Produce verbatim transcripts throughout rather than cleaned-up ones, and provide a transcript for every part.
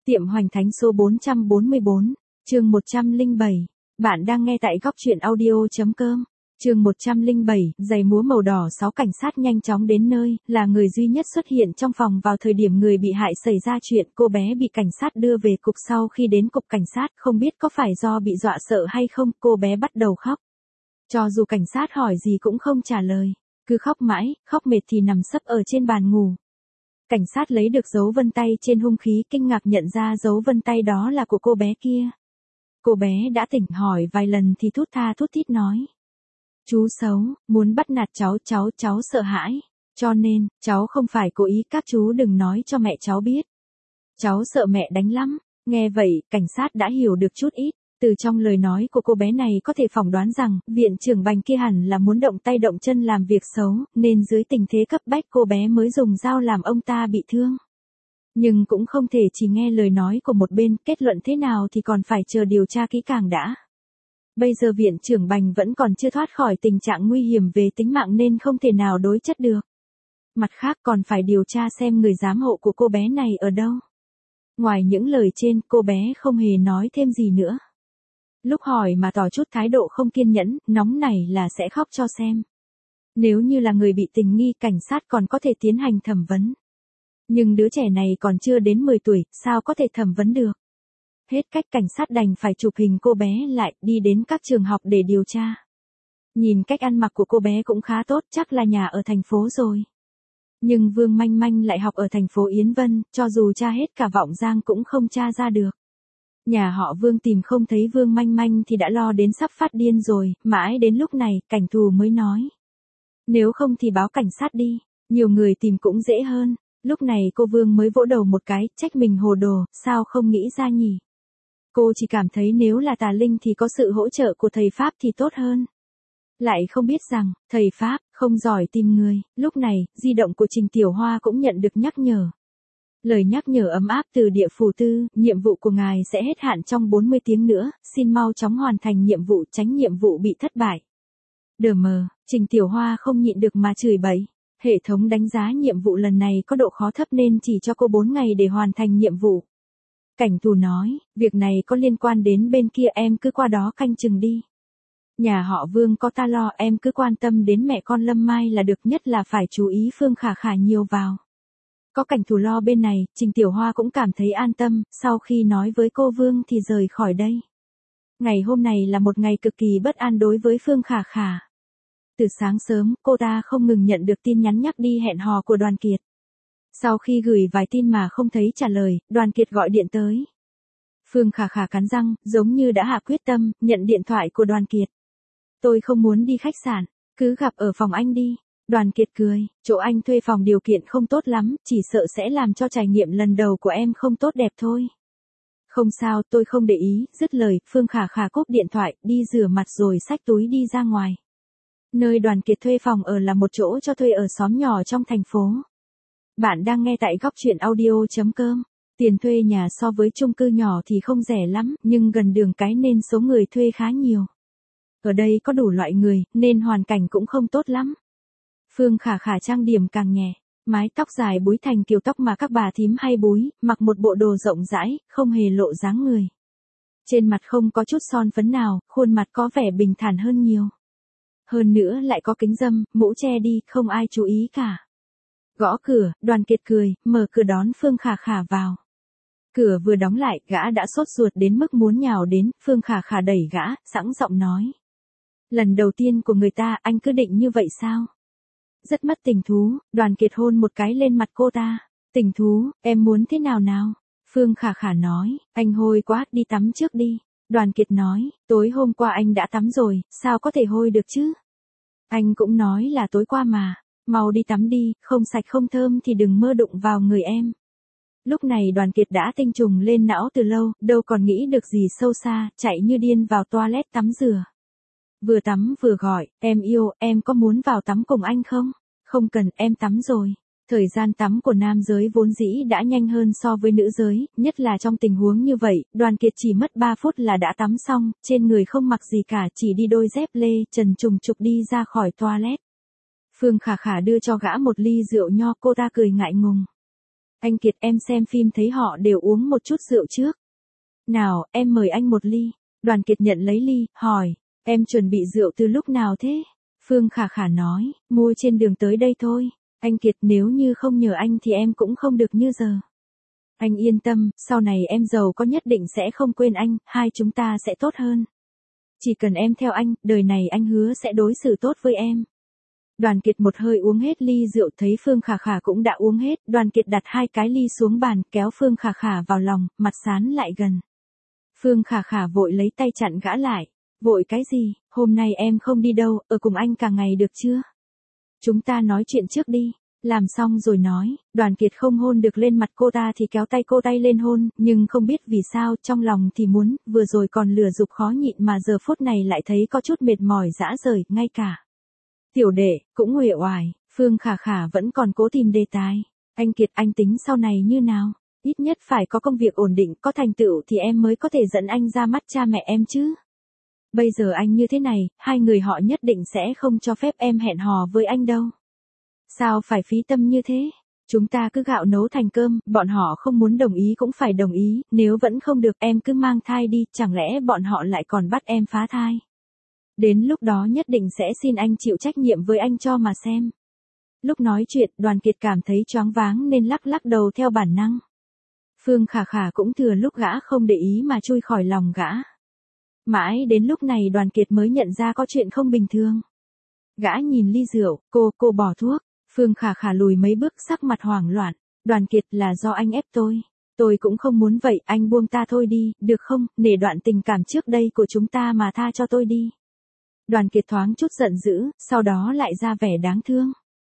Tiệm Hoành Thánh số bốn trăm bốn mươi bốn, chương một trăm lẻ bảy. Bạn đang nghe tại góc truyện audio.com. Chương một trăm lẻ bảy, giày múa màu đỏ. Sáu cảnh sát nhanh chóng đến nơi, là người duy nhất xuất hiện trong phòng vào thời điểm người bị hại xảy ra chuyện. Cô bé bị cảnh sát đưa về cục. Sau khi đến cục cảnh sát, không biết có phải do bị dọa sợ hay không, cô bé bắt đầu khóc. Cho dù cảnh sát hỏi gì cũng không trả lời, cứ khóc mãi, khóc mệt thì nằm sấp ở trên bàn ngủ. Cảnh sát lấy được dấu vân tay trên hung khí, kinh ngạc nhận ra dấu vân tay đó là của cô bé kia. Cô bé đã tỉnh, hỏi vài lần thì thút tha thút thít nói: "Chú xấu, muốn bắt nạt cháu, cháu, cháu sợ hãi. Cho nên, cháu không phải cố ý, các chú đừng nói cho mẹ cháu biết. Cháu sợ mẹ đánh lắm." Nghe vậy, cảnh sát đã hiểu được chút ít. Từ trong lời nói của cô bé này có thể phỏng đoán rằng, viện trưởng Bành kia hẳn là muốn động tay động chân làm việc xấu, nên dưới tình thế cấp bách cô bé mới dùng dao làm ông ta bị thương. Nhưng cũng không thể chỉ nghe lời nói của một bên, kết luận thế nào thì còn phải chờ điều tra kỹ càng đã. Bây giờ viện trưởng Bành vẫn còn chưa thoát khỏi tình trạng nguy hiểm về tính mạng nên không thể nào đối chất được. Mặt khác còn phải điều tra xem người giám hộ của cô bé này ở đâu. Ngoài những lời trên, cô bé không hề nói thêm gì nữa. Lúc hỏi mà tỏ chút thái độ không kiên nhẫn, nóng nảy là sẽ khóc cho xem. Nếu như là người bị tình nghi, cảnh sát còn có thể tiến hành thẩm vấn. Nhưng đứa trẻ này còn chưa đến mười tuổi, sao có thể thẩm vấn được? Hết cách, cảnh sát đành phải chụp hình cô bé lại, đi đến các trường học để điều tra. Nhìn cách ăn mặc của cô bé cũng khá tốt, chắc là nhà ở thành phố rồi. Nhưng Vương Manh Manh lại học ở thành phố Yến Vân, cho dù tra hết cả Vọng Giang cũng không tra ra được. Nhà họ Vương tìm không thấy Vương Manh Manh thì đã lo đến sắp phát điên rồi, mãi đến lúc này, cảnh thù mới nói: "Nếu không thì báo cảnh sát đi, nhiều người tìm cũng dễ hơn." Lúc này cô Vương mới vỗ đầu một cái, trách mình hồ đồ, sao không nghĩ ra nhỉ? Cô chỉ cảm thấy nếu là tà linh thì có sự hỗ trợ của thầy Pháp thì tốt hơn. Lại không biết rằng, thầy Pháp không giỏi tìm người. Lúc này, di động của Trình Tiểu Hoa cũng nhận được nhắc nhở. Lời nhắc nhở ấm áp từ địa phủ tư: "Nhiệm vụ của ngài sẽ hết hạn trong bốn mươi tiếng nữa, xin mau chóng hoàn thành nhiệm vụ, tránh nhiệm vụ bị thất bại." Đờ mờ, Trình Tiểu Hoa không nhịn được mà chửi bậy. Hệ thống đánh giá nhiệm vụ lần này có độ khó thấp nên chỉ cho cô bốn ngày để hoàn thành nhiệm vụ. Cảnh thù nói: "Việc này có liên quan đến bên kia, em cứ qua đó canh chừng đi. Nhà họ Vương có ta lo, em cứ quan tâm đến mẹ con Lâm Mai là được, nhất là phải chú ý Phương Khả Khả nhiều vào." Có cảnh thù lo bên này, Trình Tiểu Hoa cũng cảm thấy an tâm, sau khi nói với cô Vương thì rời khỏi đây. Ngày hôm này là một ngày cực kỳ bất an đối với Phương Khả Khả. Từ sáng sớm, cô ta không ngừng nhận được tin nhắn nhắc đi hẹn hò của Đoàn Kiệt. Sau khi gửi vài tin mà không thấy trả lời, Đoàn Kiệt gọi điện tới. Phương Khả Khả cắn răng, giống như đã hạ quyết tâm, nhận điện thoại của Đoàn Kiệt. "Tôi không muốn đi khách sạn, cứ gặp ở phòng anh đi." Đoàn Kiệt cười: "Chỗ anh thuê phòng điều kiện không tốt lắm, chỉ sợ sẽ làm cho trải nghiệm lần đầu của em không tốt đẹp thôi." "Không sao, tôi không để ý." Dứt lời, Phương Khả Khả cúp điện thoại, đi rửa mặt rồi xách túi đi ra ngoài. Nơi Đoàn Kiệt thuê phòng ở là một chỗ cho thuê ở xóm nhỏ trong thành phố. Bạn đang nghe tại góc truyện audio.com. Tiền thuê nhà so với chung cư nhỏ thì không rẻ lắm, nhưng gần đường cái nên số người thuê khá nhiều. Ở đây có đủ loại người, nên hoàn cảnh cũng không tốt lắm. Phương Khả Khả trang điểm càng nhẹ, mái tóc dài búi thành kiểu tóc mà các bà thím hay búi, mặc một bộ đồ rộng rãi, không hề lộ dáng người. Trên mặt không có chút son phấn nào, khuôn mặt có vẻ bình thản hơn nhiều. Hơn nữa lại có kính râm, mũ che đi, không ai chú ý cả. Gõ cửa, Đoàn Kiệt cười, mở cửa đón Phương Khả Khả vào. Cửa vừa đóng lại, gã đã sốt ruột đến mức muốn nhào đến. Phương Khả Khả đẩy gã, sẵn giọng nói: "Lần đầu tiên của người ta, anh cứ định như vậy sao?" Rất mất tình thú, Đoàn Kiệt hôn một cái lên mặt cô ta. "Tình thú, em muốn thế nào nào?" Phương Khả Khả nói: "Anh hôi quá, đi tắm trước đi." Đoàn Kiệt nói: "Tối hôm qua anh đã tắm rồi, sao có thể hôi được chứ? Anh cũng nói là tối qua mà, mau đi tắm đi, không sạch không thơm thì đừng mơ đụng vào người em." Lúc này Đoàn Kiệt đã tinh trùng lên não từ lâu, đâu còn nghĩ được gì sâu xa, chạy như điên vào toilet tắm rửa. Vừa tắm vừa gọi: "Em yêu, em có muốn vào tắm cùng anh không?" "Không cần, em tắm rồi." Thời gian tắm của nam giới vốn dĩ đã nhanh hơn so với nữ giới, nhất là trong tình huống như vậy, Đoàn Kiệt chỉ mất ba phút là đã tắm xong, trên người không mặc gì cả, chỉ đi đôi dép lê, trần trùng trục đi ra khỏi toilet. Phương Khả Khả đưa cho gã một ly rượu nho, cô ta cười ngại ngùng. Anh Kiệt em xem phim thấy họ đều uống một chút rượu trước. Nào, em mời anh một ly. Đoàn Kiệt nhận lấy ly, hỏi, em chuẩn bị rượu từ lúc nào thế? Phương Khả Khả nói, mua trên đường tới đây thôi. Anh Kiệt nếu như không nhờ anh thì em cũng không được như giờ. Anh yên tâm, sau này em giàu có nhất định sẽ không quên anh, hai chúng ta sẽ tốt hơn. Chỉ cần em theo anh, đời này anh hứa sẽ đối xử tốt với em. Đoàn Kiệt một hơi uống hết ly rượu, thấy Phương Khả Khả cũng đã uống hết, Đoàn Kiệt đặt hai cái ly xuống bàn, kéo Phương Khả Khả vào lòng, mặt sán lại gần. Phương Khả Khả vội lấy tay chặn gã lại. Vội cái gì, hôm nay em không đi đâu, ở cùng anh cả ngày được chưa? Chúng ta nói chuyện trước đi. Làm xong rồi nói, Đoàn Kiệt không hôn được lên mặt cô ta thì kéo tay cô tay lên hôn, nhưng không biết vì sao, trong lòng thì muốn, vừa rồi còn lừa dục khó nhịn mà giờ phút này lại thấy có chút mệt mỏi rã rời, ngay cả tiểu đệ, cũng uể oải. Phương Khả Khả vẫn còn cố tìm đề tài. Anh Kiệt, anh tính sau này như nào? Ít nhất phải có công việc ổn định, có thành tựu thì em mới có thể dẫn anh ra mắt cha mẹ em chứ. Bây giờ anh như thế này, hai người họ nhất định sẽ không cho phép em hẹn hò với anh đâu. Sao phải phí tâm như thế? Chúng ta cứ gạo nấu thành cơm, bọn họ không muốn đồng ý cũng phải đồng ý, nếu vẫn không được em cứ mang thai đi, chẳng lẽ bọn họ lại còn bắt em phá thai? Đến lúc đó nhất định sẽ xin anh chịu trách nhiệm với anh cho mà xem. Lúc nói chuyện, Đoàn Kiệt cảm thấy choáng váng nên lắc lắc đầu theo bản năng. Phương Khả Khả cũng thừa lúc gã không để ý mà chui khỏi lòng gã. Mãi đến lúc này Đoàn Kiệt mới nhận ra có chuyện không bình thường. Gã nhìn ly rượu, cô, cô bỏ thuốc. Phương Khả Khả lùi mấy bước sắc mặt hoảng loạn. Đoàn Kiệt, là do anh ép tôi. Tôi cũng không muốn vậy, anh buông ta thôi đi, được không, nể đoạn tình cảm trước đây của chúng ta mà tha cho tôi đi. Đoàn Kiệt thoáng chút giận dữ, sau đó lại ra vẻ đáng thương.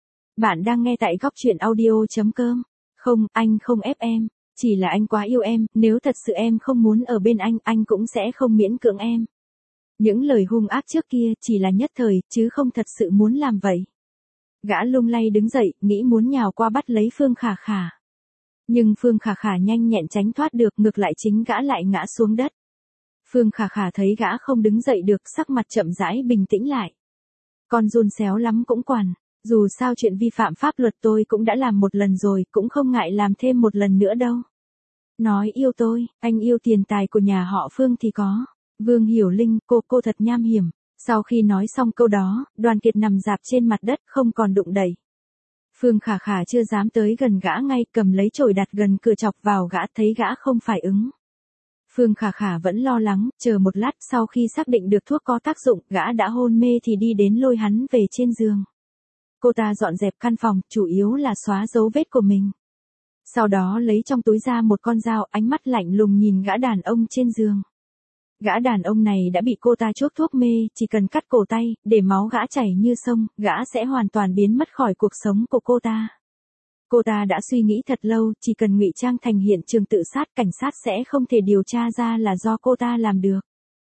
Bạn đang nghe tại góc truyện audio.com. Không, anh không ép em. Chỉ là anh quá yêu em, nếu thật sự em không muốn ở bên anh, anh cũng sẽ không miễn cưỡng em. Những lời hung ác trước kia chỉ là nhất thời, chứ không thật sự muốn làm vậy. Gã lung lay đứng dậy, nghĩ muốn nhào qua bắt lấy Phương Khả Khả. Nhưng Phương Khả Khả nhanh nhẹn tránh thoát được, ngược lại chính gã lại ngã xuống đất. Phương Khả Khả thấy gã không đứng dậy được, sắc mặt chậm rãi bình tĩnh lại. Con run xéo lắm cũng quản. Dù sao chuyện vi phạm pháp luật tôi cũng đã làm một lần rồi, cũng không ngại làm thêm một lần nữa đâu. Nói yêu tôi, anh yêu tiền tài của nhà họ Phương thì có. Vương Hiểu Linh, cô, cô thật nham hiểm. Sau khi nói xong câu đó, Đoàn Kiệt nằm rạp trên mặt đất không còn đụng đẩy. Phương Khả Khả chưa dám tới gần gã ngay, cầm lấy chổi đặt gần cửa chọc vào gã, thấy gã không phải ứng. Phương Khả Khả vẫn lo lắng, chờ một lát, sau khi xác định được thuốc có tác dụng, gã đã hôn mê thì đi đến lôi hắn về trên giường. Cô ta dọn dẹp căn phòng, chủ yếu là xóa dấu vết của mình. Sau đó lấy trong túi ra một con dao, ánh mắt lạnh lùng nhìn gã đàn ông trên giường. Gã đàn ông này đã bị cô ta chuốc thuốc mê, chỉ cần cắt cổ tay, để máu gã chảy như sông, gã sẽ hoàn toàn biến mất khỏi cuộc sống của cô ta. Cô ta đã suy nghĩ thật lâu, chỉ cần ngụy trang thành hiện trường tự sát, cảnh sát sẽ không thể điều tra ra là do cô ta làm được.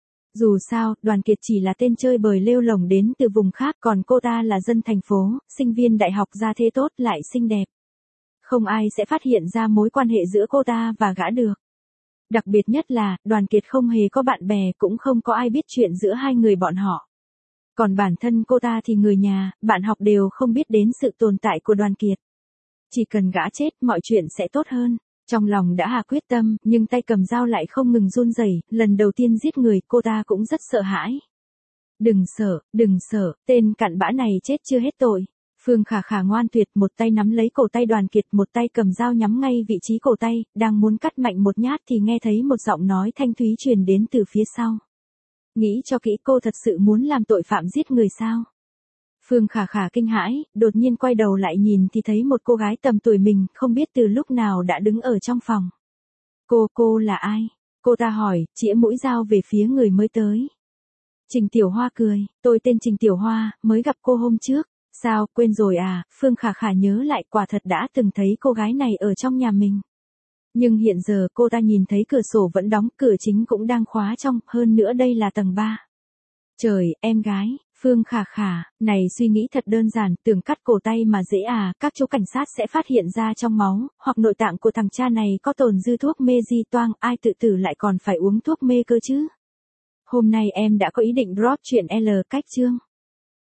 Dù sao, Đoàn Kiệt chỉ là tên chơi bời lêu lổng đến từ vùng khác, còn cô ta là dân thành phố, sinh viên đại học gia thế tốt lại xinh đẹp. Không ai sẽ phát hiện ra mối quan hệ giữa cô ta và gã được. Đặc biệt nhất là, Đoàn Kiệt không hề có bạn bè, cũng không có ai biết chuyện giữa hai người bọn họ. Còn bản thân cô ta thì người nhà, bạn học đều không biết đến sự tồn tại của Đoàn Kiệt. Chỉ cần gã chết, mọi chuyện sẽ tốt hơn. Trong lòng đã hạ quyết tâm, nhưng tay cầm dao lại không ngừng run rẩy. Lần đầu tiên giết người, cô ta cũng rất sợ hãi. Đừng sợ, đừng sợ, tên cặn bã này chết chưa hết tội. Phương Khả Khả ngoan tuyệt, một tay nắm lấy cổ tay Đoàn Kiệt, một tay cầm dao nhắm ngay vị trí cổ tay, đang muốn cắt mạnh một nhát thì nghe thấy một giọng nói thanh thúy truyền đến từ phía sau. Nghĩ cho kỹ, cô thật sự muốn làm tội phạm giết người sao? Phương Khả Khả kinh hãi, đột nhiên quay đầu lại nhìn thì thấy một cô gái tầm tuổi mình, không biết từ lúc nào đã đứng ở trong phòng. Cô, cô là ai? Cô ta hỏi, chĩa mũi dao về phía người mới tới. Trình Tiểu Hoa cười, tôi tên Trình Tiểu Hoa, mới gặp cô hôm trước. Sao, quên rồi à? Phương Khả Khả nhớ lại, quả thật đã từng thấy cô gái này ở trong nhà mình. Nhưng hiện giờ cô ta nhìn thấy cửa sổ vẫn đóng, cửa chính cũng đang khóa trong, hơn nữa đây là tầng ba. Trời, em gái, Phương Khả Khả, này suy nghĩ thật đơn giản, tưởng cắt cổ tay mà dễ à, các chú cảnh sát sẽ phát hiện ra trong máu, hoặc nội tạng của thằng cha này có tồn dư thuốc mê di toang, ai tự tử lại còn phải uống thuốc mê cơ chứ. Hôm nay em đã có ý định drop chuyện L cách chương.